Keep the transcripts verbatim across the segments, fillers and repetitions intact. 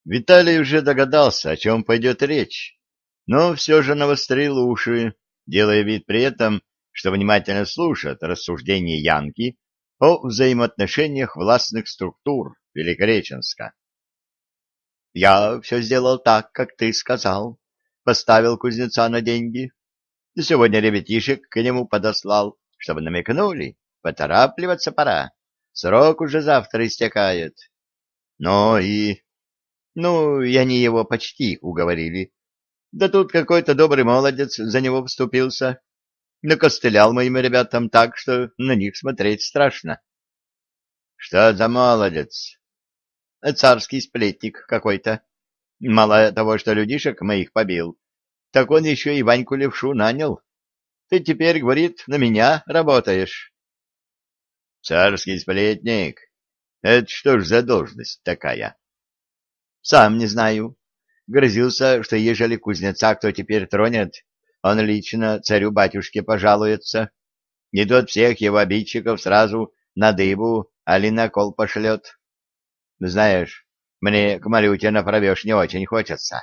Виталий уже догадался, о чем пойдет речь, но все же навострил уши, делая вид при этом, что внимательно слушает рассуждения Янки о взаимоотношениях властных структур Великореченска. «Я все сделал так, как ты сказал. Поставил кузнеца на деньги. И сегодня ребятишек к нему подослал, чтобы намекнули. Поторапливаться пора. Срок уже завтра истекает. Ну и... Ну, и они его почти уговорили. Да тут какой-то добрый молодец за него вступился. Накостылял моим ребятам так, что на них смотреть страшно». «Что за молодец?» «Царский сплетник какой-то. Мало того, что людишек моих побил, так он еще и Ваньку Левшу нанял. Ты теперь, говорит, на меня работаешь». «Царский сплетник? Это что ж за должность такая?» «Сам не знаю. Грозился, что ежели кузнеца кто теперь тронет, он лично царю-батюшке пожалуется. Не тот всех его обидчиков сразу на дыбу, али на кол пошлет. Знаешь, мне к Малюте направешь не очень хочется».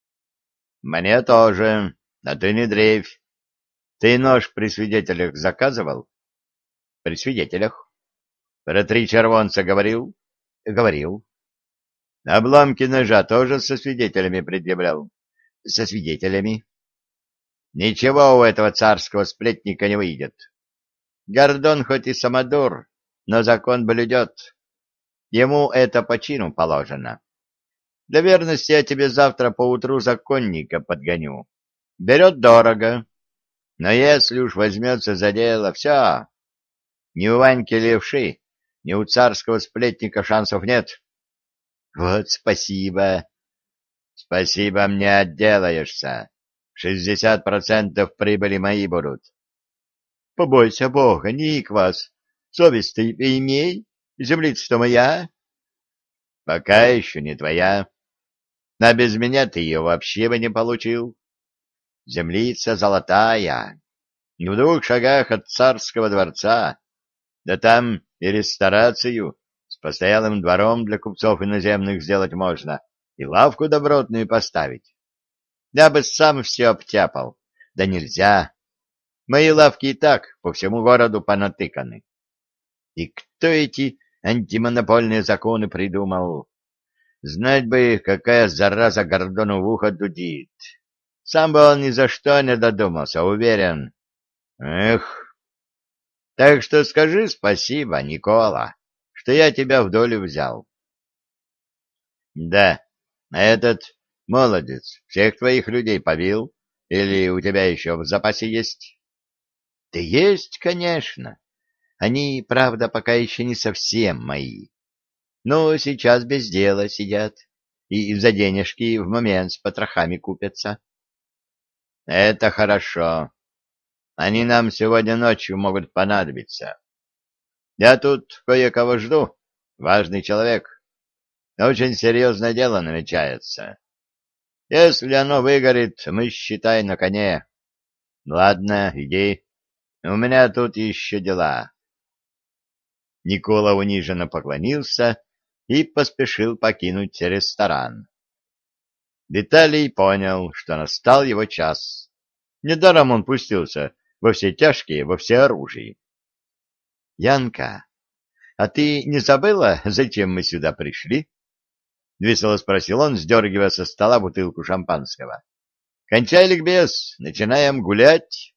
«Мне тоже, а ты не дрейфь. Ты нож при свидетелях заказывал?» «При свидетелях». «Про три червонца говорил?» «Говорил». «Обломки ножа тоже со свидетелями предъявлял?» «Со свидетелями». «Ничего у этого царского сплетника не выйдет. Гордон хоть и самодур, но закон блюдет. Ему это по чину положено. Для верности я тебе завтра поутру законника подгоню. Берет дорого, но если уж возьмется за дело, все. Ни у Ваньки Левши, ни у царского сплетника шансов нет». «Вот спасибо». «Спасибо, мне отделаешься. Шестьдесят процентов прибыли мои будут». «Побойся Бога, Никвас. Совесть ты имей. Землица-то моя». «Пока еще не твоя. А без меня ты ее вообще бы не получил. Землица золотая. В двух шагах от царского дворца. Да там и ресторацию с постоялым двором для купцов иноземных сделать можно, и лавку добротную поставить. Я бы сам все обтяпал. Да нельзя. Мои лавки и так по всему городу понатыканы. И кто эти антимонопольные законы придумал? Знать бы, какая зараза Гордону в ухо дудит. Сам бы он ни за что не додумался, уверен. Эх... Так что скажи спасибо, Никола, что я тебя в долю взял. Да, а этот молодец всех твоих людей побил? Или у тебя еще в запасе есть? Да есть, конечно. Они, правда, пока еще не совсем мои. Но сейчас без дела сидят и за денежки в момент с потрохами купятся. Это хорошо. Они нам сегодня ночью могут понадобиться. Я тут кое-кого жду, важный человек. Очень серьезное дело намечается. Если оно выгорит, мы, считай, на коне. Ладно, иди. У меня тут еще дела. Никола униженно поклонился и поспешил покинуть ресторан. Виталий понял, что настал его час. Недаром он пустился во все тяжкие, во всеоружии. — Янка, а ты не забыла, зачем мы сюда пришли? — весело спросил он, сдергивая со стола бутылку шампанского. — Кончай ликбез, начинаем гулять.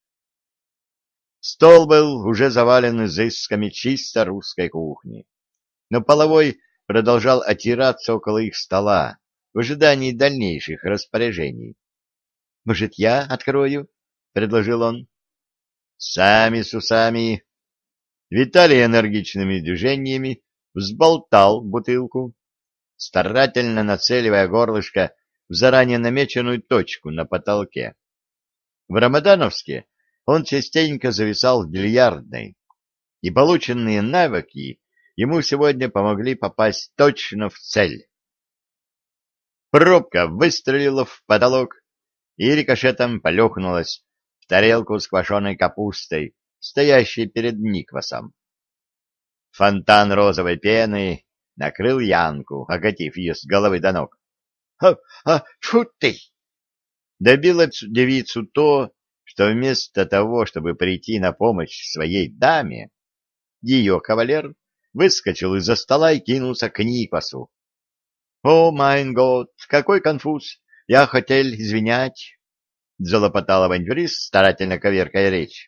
Стол был уже завален изысками чисто русской кухни, но Половой продолжал отираться около их стола в ожидании дальнейших распоряжений. — Может, я открою? — предложил он. — Сами с усами. Виталий энергичными движениями взболтал бутылку, старательно нацеливая горлышко в заранее намеченную точку на потолке. В Рамадановске он частенько зависал в бильярдной, и полученные навыки ему сегодня помогли попасть точно в цель. Пробка выстрелила в потолок и рикошетом полехнулась в тарелку с квашеной капустой, стоящей перед Никвасом. Фонтан розовой пены накрыл Янку, окатив ее с головы до ног. А, а, тьфу ты! Добило девицу то, что вместо того, чтобы прийти на помощь своей даме, ее кавалер выскочил из-за стола и кинулся к Никвасу. «О, майн год, какой конфуз! Я хотел извинять!» — залопотал авантюрист, старательно коверкая речь.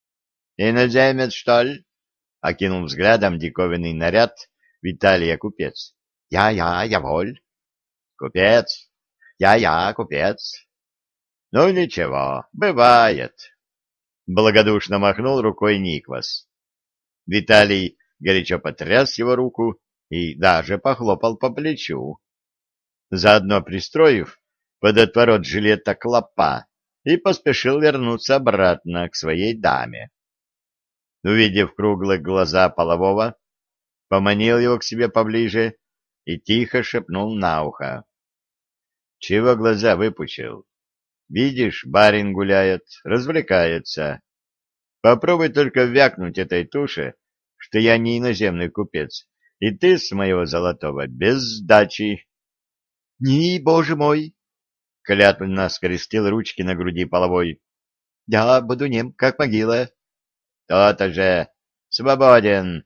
«Иноземец, что ли?» — окинул взглядом диковинный наряд Виталия купец. «Я-я, я воль». «Купец! Я-я, купец!» «Ну, ничего, бывает!» — благодушно махнул рукой Никвас. Виталий горячо потряс его руку и даже похлопал по плечу, заодно пристроив под отворот жилета клопа, и поспешил вернуться обратно к своей даме. Увидев круглые глаза полового, поманил его к себе поближе и тихо шепнул на ухо. — Чего глаза выпучил? Видишь, барин гуляет, развлекается. Попробуй только вякнуть этой туше, что я не иноземный купец, и ты с моего золотого без сдачи. — Не, боже мой! — клятвенно скрестил ручки на груди половой. — Я буду нем, как могила. — То-то же! Свободен!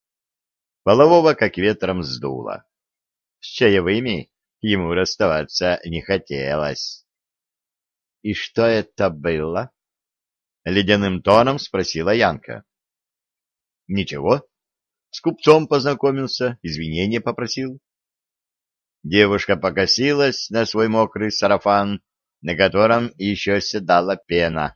Полового как ветром сдуло. С чаевыми ему расставаться не хотелось. — И что это было? — ледяным тоном спросила Янка. — Ничего. С купцом познакомился, извинения попросил. Девушка покосилась на свой мокрый сарафан, на котором еще седала пена.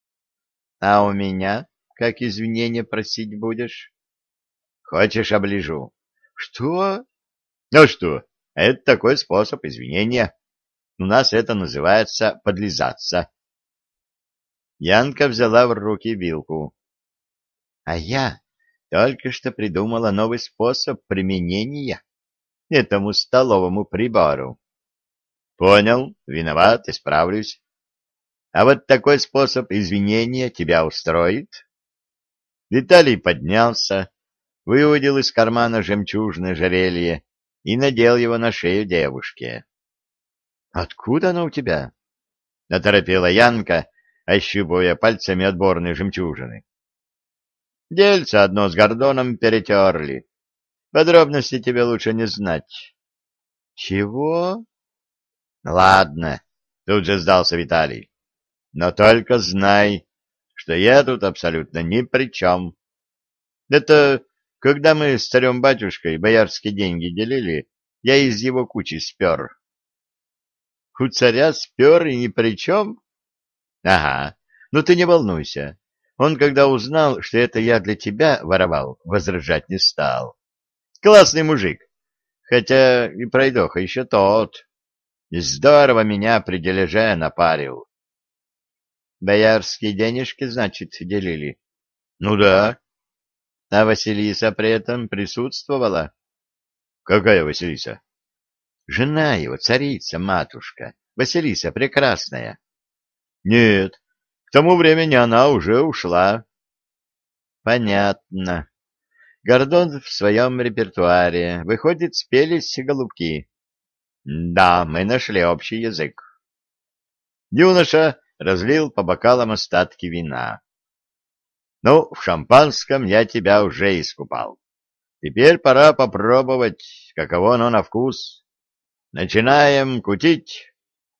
— А у меня как извинения просить будешь? — Хочешь, оближу? — Что? — Ну что, это такой способ извинения. У нас это называется подлизаться. Янка взяла в руки вилку. — А я только что придумала новый способ применения этому столовому прибору. — Понял, виноват, исправлюсь. А вот такой способ извинения тебя устроит? Виталий поднялся, выудил из кармана жемчужное ожерелье и надел его на шею девушке. — Откуда оно у тебя? — оторопела Янка, ощупывая пальцами отборные жемчужины. — Дельце одно с Гордоном перетерли. Подробности тебе лучше не знать. — Чего? — Ладно, тут же сдался Виталий. — Но только знай, что я тут абсолютно ни при чем. Это когда мы с царем-батюшкой боярские деньги делили, я из его кучи спер. — У царя спер и ни при чем? — Ага, ну ты не волнуйся. Он, когда узнал, что это я для тебя воровал, возражать не стал. Классный мужик, хотя и пройдоха еще тот. Здорово меня при дележе напарил. — Боярские денежки, значит, делили? — Ну да. — А Василиса при этом присутствовала? — Какая Василиса? — Жена его, царица-матушка, Василиса Прекрасная. — Нет, к тому времени она уже ушла. — Понятно. Гордон в своем репертуаре. Выходит, спелись голубки. — Да, мы нашли общий язык. Юноша разлил по бокалам остатки вина. — Ну, в шампанском я тебя уже искупал. Теперь пора попробовать, каково оно на вкус. Начинаем кутить.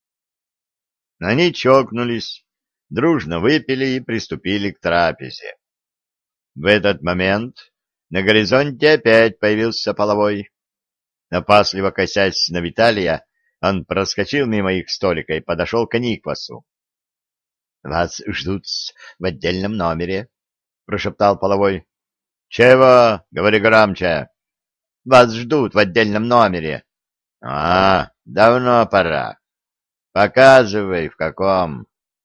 Они чокнулись, дружно выпили и приступили к трапезе. В этот момент на горизонте опять появился половой. Опасливо косясь на Виталия, он проскочил мимо их столика и подошел к Никвасу. — Вас ждут в отдельном номере, — прошептал половой. — Чего? Говори громче. — Вас ждут в отдельном номере. — А, давно пора. Показывай, в каком.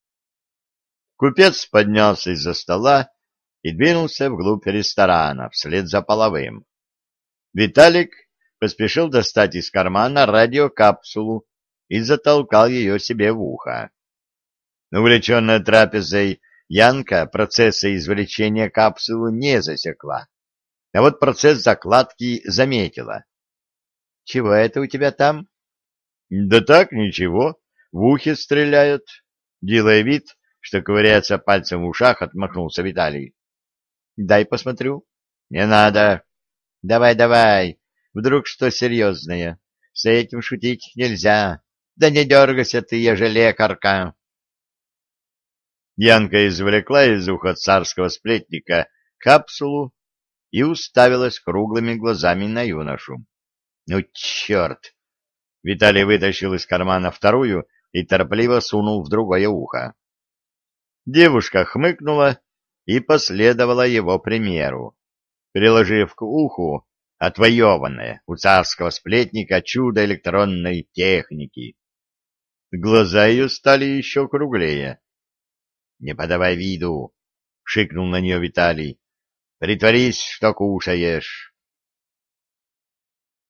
Купец поднялся из-за стола и двинулся вглубь ресторана, вслед за половым. Виталик поспешил достать из кармана радиокапсулу и затолкал ее себе в ухо. Увлеченная трапезой, Янка процесса извлечения капсулы не засекла, а вот процесс закладки заметила. — Чего это у тебя там? Да так, ничего, в ухе стреляют. Делая вид, что ковыряется пальцем в ушах, отмахнулся Виталий. Дай посмотрю. Не надо. Давай, давай. Вдруг что серьезное. С этим шутить нельзя. Да не дергайся ты, еже лекарка. Янка извлекла из уха царского сплетника капсулу и уставилась круглыми глазами на юношу. Ну, черт! Виталий вытащил из кармана вторую и торопливо сунул в другое ухо. Девушка хмыкнула и последовала его примеру, приложив к уху отвоеванное у царского сплетника чудо электронной техники. Глаза ее стали еще круглее. — Не подавай виду! — шикнул на нее Виталий. — Притворись, что кушаешь.